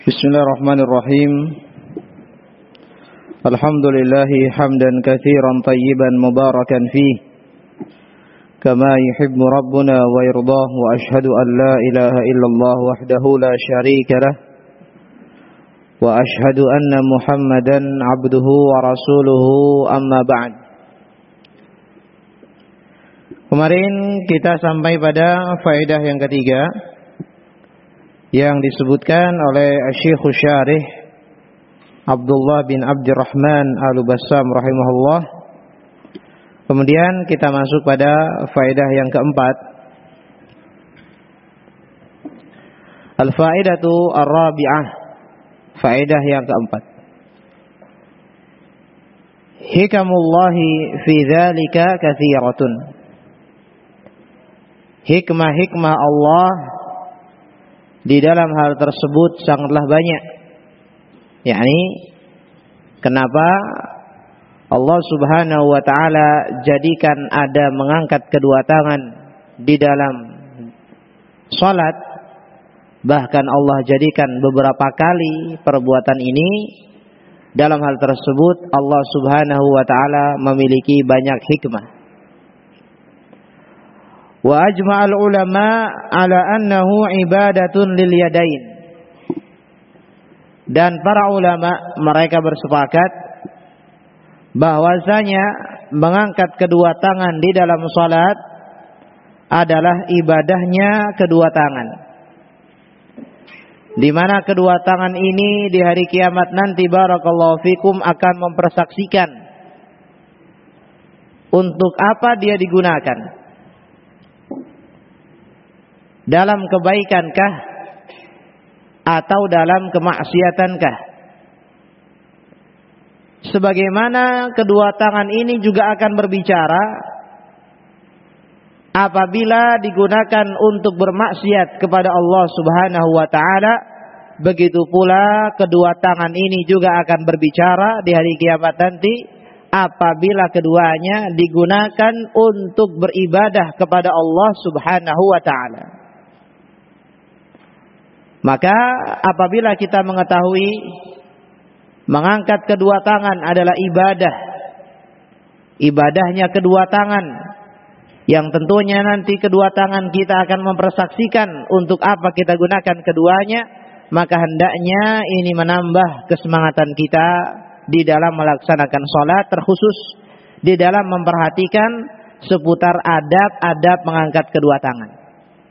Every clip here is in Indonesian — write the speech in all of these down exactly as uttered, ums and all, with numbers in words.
Bismillahirrahmanirrahim. Alhamdulillahi hamdan katsiran tayyiban mubarakan fih kama yuhibbu rabbuna wa yardah, wa ashhadu an la ilaha illallah wahdahu la syarika lah wa ashhadu anna Muhammadan abduhu wa rasuluhu, amma ba'd. Kemarin kita sampai pada faedah yang ketiga yang disebutkan oleh Syekh Syarih Abdullah bin Abdurrahman Al-Bassam rahimahullah. Kemudian kita masuk pada faedah yang keempat. Al-faedatu ar-rabi'ah, faedah yang keempat. Hikamullahi fi dzalika katsiratun. Hikmah-hikmah Allah di dalam hal tersebut sangatlah banyak. Yakni kenapa Allah Subhanahu wa taala jadikan ada mengangkat kedua tangan di dalam salat, bahkan Allah jadikan beberapa kali perbuatan ini. Dalam hal tersebut Allah Subhanahu wa taala memiliki banyak hikmah. Wa ajma'al ulama ala annahu ibadatun lil yadain. Dan para ulama mereka bersepakat bahwasanya mengangkat kedua tangan di dalam salat adalah ibadahnya kedua tangan, di mana kedua tangan ini di hari kiamat nanti barakallahu fikum akan mempersaksikan untuk apa dia digunakan. Dalam kebaikankah atau dalam kemaksiatankah? Sebagaimana kedua tangan ini juga akan berbicara apabila digunakan untuk bermaksiat kepada Allah Subhanahu wa taala, begitu pula kedua tangan ini juga akan berbicara di hari kiamat nanti apabila keduanya digunakan untuk beribadah kepada Allah Subhanahu wa taala. Maka apabila kita mengetahui mengangkat kedua tangan adalah ibadah, ibadahnya kedua tangan, yang tentunya nanti kedua tangan kita akan mempersaksikan untuk apa kita gunakan keduanya, maka hendaknya ini menambah kesemangatan kita di dalam melaksanakan sholat, terkhusus di dalam memperhatikan seputar adab-adab mengangkat kedua tangan.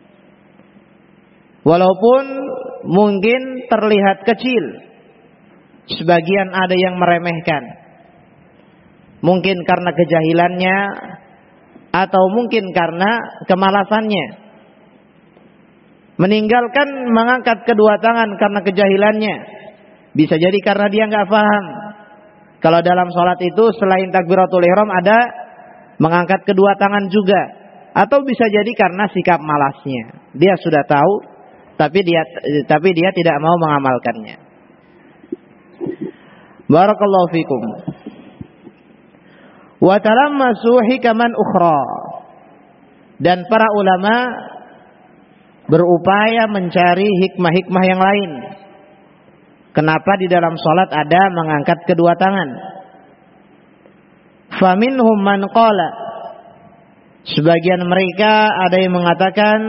Walaupun mungkin terlihat kecil, sebagian ada yang meremehkan, mungkin karena kejahilannya atau mungkin karena kemalasannya, meninggalkan mengangkat kedua tangan karena kejahilannya. Bisa jadi karena dia nggak paham kalau dalam sholat itu selain takbiratul ihram ada mengangkat kedua tangan juga, atau bisa jadi karena sikap malasnya, dia sudah tahu tapi dia tapi dia tidak mau mengamalkannya. Barakallahu fikum. Wa talammasu hikaman ukhra. Dan para ulama berupaya mencari hikmah-hikmah yang lain. Kenapa di dalam salat ada mengangkat kedua tangan? Faminhum man qala. Sebagian mereka ada yang mengatakan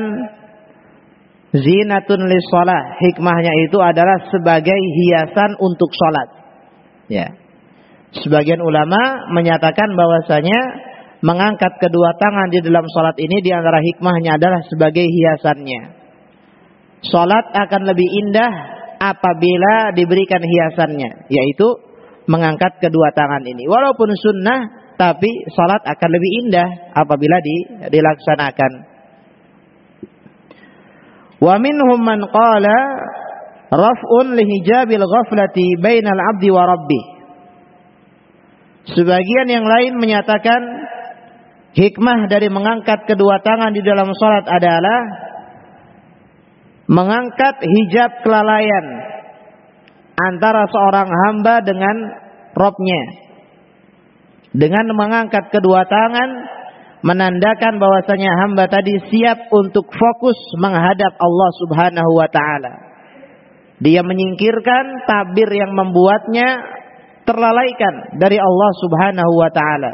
zinatun lis shalah, hikmahnya itu adalah sebagai hiasan untuk salat. Ya. Sebagian ulama menyatakan bahwasanya mengangkat kedua tangan di dalam salat ini di antara hikmahnya adalah sebagai hiasannya. Salat akan lebih indah apabila diberikan hiasannya, yaitu mengangkat kedua tangan ini. Walaupun sunnah, tapi salat akan lebih indah apabila di, dilaksanakan. Wa minhum man qala raf'un li hijabil ghaflati bainal 'abdi wa rabbih. Sebagian yang lain menyatakan hikmah dari mengangkat kedua tangan di dalam salat adalah mengangkat hijab kelalaian antara seorang hamba dengan Rabb-nya. Dengan mengangkat kedua tangan menandakan bahwasanya hamba tadi siap untuk fokus menghadap Allah Subhanahu wa taala. Dia menyingkirkan tabir yang membuatnya terlalaikan dari Allah Subhanahu wa taala.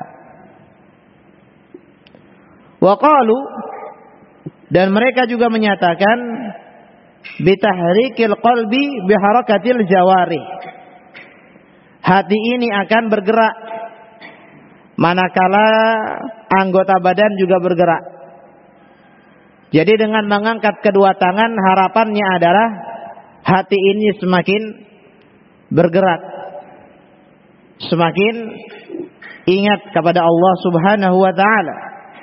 Wa qalu, dan mereka juga menyatakan bitahrikil qalbi biharakatil jawarih. Hati ini akan bergerak manakala anggota badan juga bergerak. Jadi dengan mengangkat kedua tangan, harapannya adalah hati ini semakin bergerak, semakin ingat kepada Allah Subhanahu wa taala.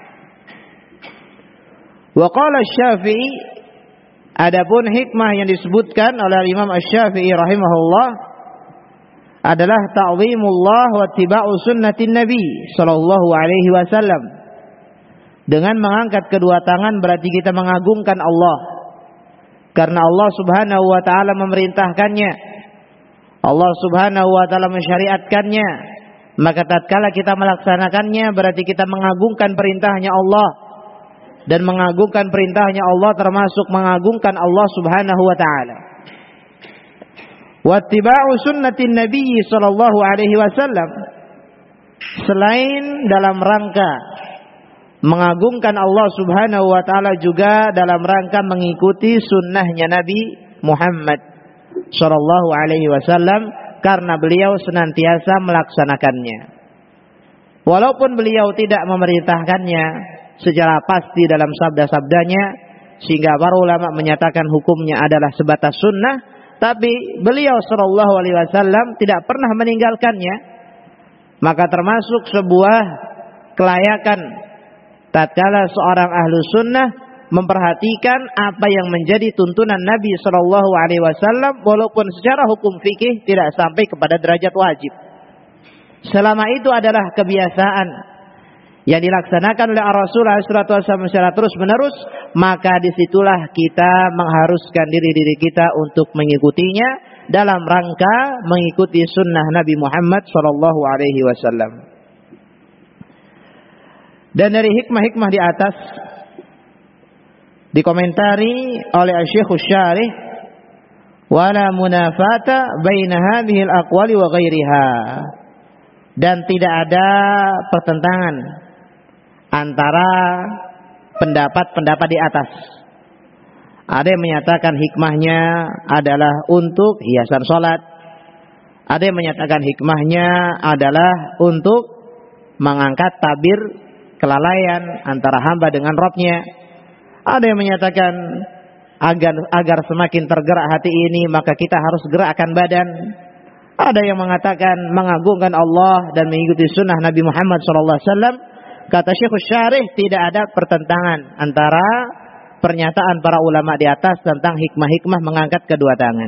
Wa qala Asy-Syafi'i, adapun hikmah yang disebutkan oleh Imam Asy-Syafi'i rahimahullah adalah ta'zimullah wa ittiba'u sunnatin Nabi sallallahu alaihi wasallam. Dengan mengangkat kedua tangan berarti kita mengagungkan Allah, karena Allah Subhanahu wa taala memerintahkannya. Allah Subhanahu wa taala mensyariatkannya. Maka tatkala kita melaksanakannya berarti kita mengagungkan perintahnya Allah. Dan mengagungkan perintahnya Allah termasuk mengagungkan Allah Subhanahu wa taala. Wattiba'u sunnatin Nabi sallallahu alaihi wasallam, selain dalam rangka mengagungkan Allah Subhanahu wa taala juga dalam rangka mengikuti sunnahnya Nabi Muhammad sallallahu alaihi wasallam, karena beliau senantiasa melaksanakannya. Walaupun beliau tidak memerintahkannya secara pasti dalam sabda-sabdanya, sehingga para ulama menyatakan hukumnya adalah sebatas sunnah, tapi beliau sallallahu alaihi wasallam tidak pernah meninggalkannya. Maka termasuk sebuah kelayakan tatkala seorang ahlu sunnah memperhatikan apa yang menjadi tuntunan Nabi sallallahu alaihi wasallam, walaupun secara hukum fikih tidak sampai kepada derajat wajib. Selama itu adalah kebiasaan yang dilaksanakan oleh Rasulullah shallallahu alaihi wasallam secara terus menerus, maka disitulah kita mengharuskan diri-diri kita untuk mengikutinya dalam rangka mengikuti sunnah Nabi Muhammad shallallahu alaihi wasallam. Dan dari hikmah-hikmah di atas dikomentari oleh Syekh Syarih, wala munafata baina hadhihi al-aqwali wa ghairiha, dan tidak ada pertentangan antara pendapat-pendapat di atas. Ada yang menyatakan hikmahnya adalah untuk hiasan salat. Ada yang menyatakan hikmahnya adalah untuk mengangkat tabir kelalaian antara hamba dengan Rabb-nya. Ada yang menyatakan agar agar semakin tergerak hati ini maka kita harus gerakkan badan. Ada yang mengatakan mengagungkan Allah dan mengikuti sunnah Nabi Muhammad shallallahu alaihi wasallam. Kata Syekh Syarih, tidak ada pertentangan antara pernyataan para ulama di atas tentang hikmah-hikmah mengangkat kedua tangan.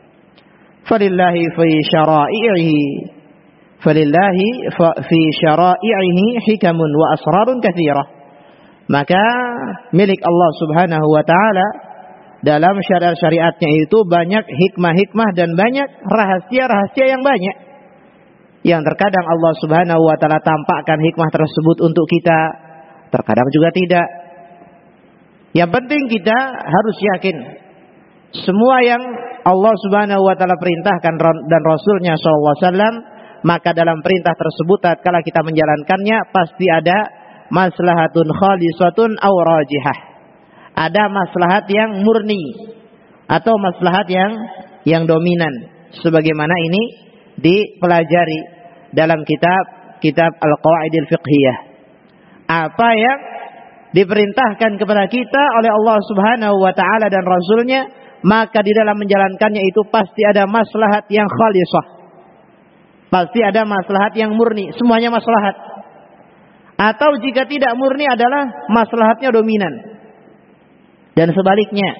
Falillahi fi syara'ihi Falillahi fi syara'ihi hikamun wa asrarun katsirah. Maka milik Allah Subhanahu wa taala dalam syariat-syariatnya itu banyak hikmah-hikmah dan banyak rahasia-rahasia yang banyak, yang terkadang Allah Subhanahu wa taala tampakkan hikmah tersebut untuk kita, terkadang juga tidak. Yang penting kita harus yakin semua yang Allah Subhanahu wa taala perintahkan dan Rasulnya sallallahu alaihi wasallam, maka dalam perintah tersebut tatkala kita menjalankannya pasti ada maslahatun khalisatun aw rajihah. Ada maslahat yang murni atau maslahat yang yang dominan, sebagaimana ini dipelajari dalam kitab kitab Al-Qawaidil Fiqhiyah. Apa yang diperintahkan kepada kita oleh Allah Subhanahu wa taala dan Rasulnya, maka di dalam menjalankannya itu pasti ada maslahat yang khalisah, pasti ada maslahat yang murni, semuanya maslahat. Atau jika tidak murni adalah maslahatnya dominan. Dan sebaliknya,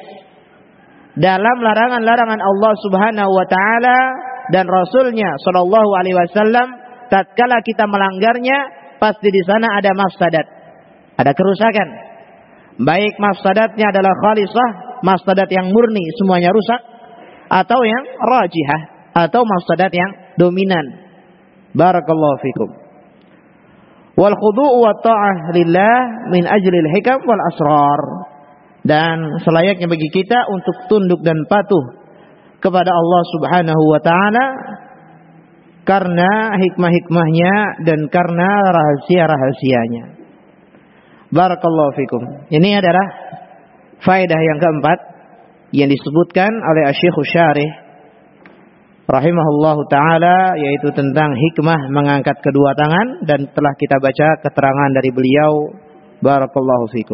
dalam larangan-larangan Allah Subhanahu wa taala dan Rasulnya sallallahu alaihi wasallam, tatkala kita melanggarnya pasti di sana ada mafsadat, ada kerusakan. Baik mafsadatnya adalah khalisah, mafsadat yang murni semuanya rusak, atau yang rajihah, atau mafsadat yang dominan. Barakallahu fikum. Wal khudu' wa ta'ah lillah min ajlil hikam wal asrar. Dan selayaknya bagi kita untuk tunduk dan patuh kepada Allah Subhanahu wa taala karena hikmah-hikmahnya dan karena rahasia-rahasianya. Barakallahu fikum. Ini adalah faedah yang keempat yang disebutkan oleh Asy-Syaikh Syarih rahimahullahu taala, yaitu tentang hikmah mengangkat kedua tangan, dan telah kita baca keterangan dari beliau. Barakallahu fikum.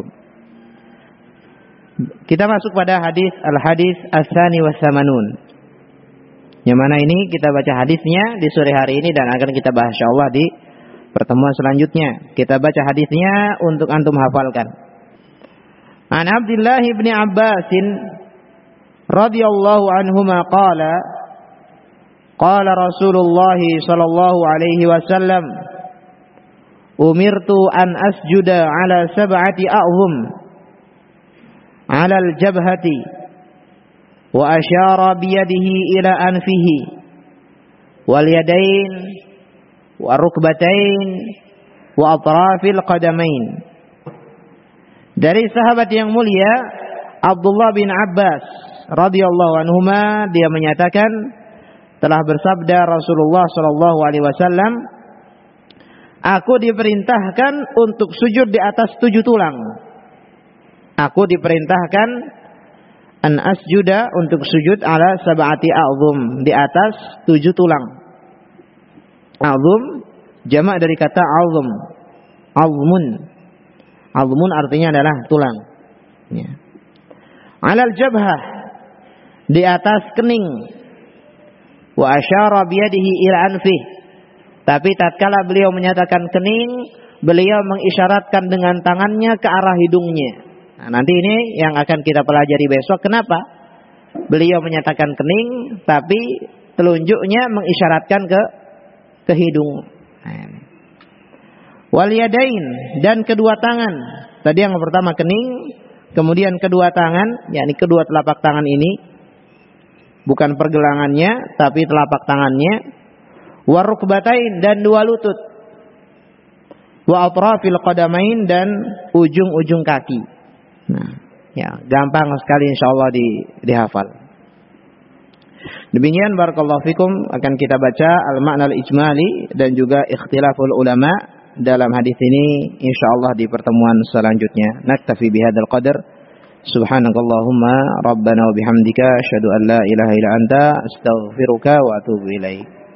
Kita masuk pada hadis al-hadis as-sani was-samanun. Yang mana ini kita baca hadisnya di sore hari ini dan akan kita bahas insyaallah di pertemuan selanjutnya. Kita baca hadisnya untuk antum hafalkan. An Abdullah bin Abbas radhiyallahu anhuma qala qala Rasulullah sallallahu alaihi wasallam umirtu an asjuda ala sab'ati a'zum ala al-jabhati wa asyara biyadihi ila anfihi wal yadain wa rukbatain wa atrafil qadamain. Dari sahabat yang mulia Abdullah bin Abbas radhiyallahu anhuma, dia menyatakan telah bersabda Rasulullah sallallahu alaihi wasallam, aku diperintahkan untuk sujud di atas tujuh tulang. Aku diperintahkan an asjuda untuk sujud ala sab'ati a'zum, di atas tujuh tulang. A'zum jamak dari kata azm. Azmun. Azmun artinya adalah tulang. Ya. Alal jabhah, di atas kening. Wa asyara biyadihi ila anfih. Tapi tatkala beliau menyatakan kening, beliau mengisyaratkan dengan tangannya ke arah hidungnya. Nah, nanti ini yang akan kita pelajari besok. Kenapa beliau menyatakan kening, tapi telunjuknya mengisyaratkan ke ke hidung. Wal yadain, dan kedua tangan. Tadi yang pertama kening, kemudian kedua tangan, yakni kedua telapak tangan ini, bukan pergelangannya tapi telapak tangannya. Wa rukbatain, dan dua lutut. Wa atrafil qadamain, dan ujung-ujung kaki. Nah, ya, gampang sekali insyaallah di dihafal. Demikian barakallahu fikum, akan kita baca al-ma'na al-ijmali dan juga ikhtilaful ulama dalam hadis ini insyaallah di pertemuan selanjutnya. Naktafi bihadzal qadar. Subhanakallahumma rabbana wa bihamdika asyhadu an la ilaha illa anta astaghfiruka wa atubu ilaik.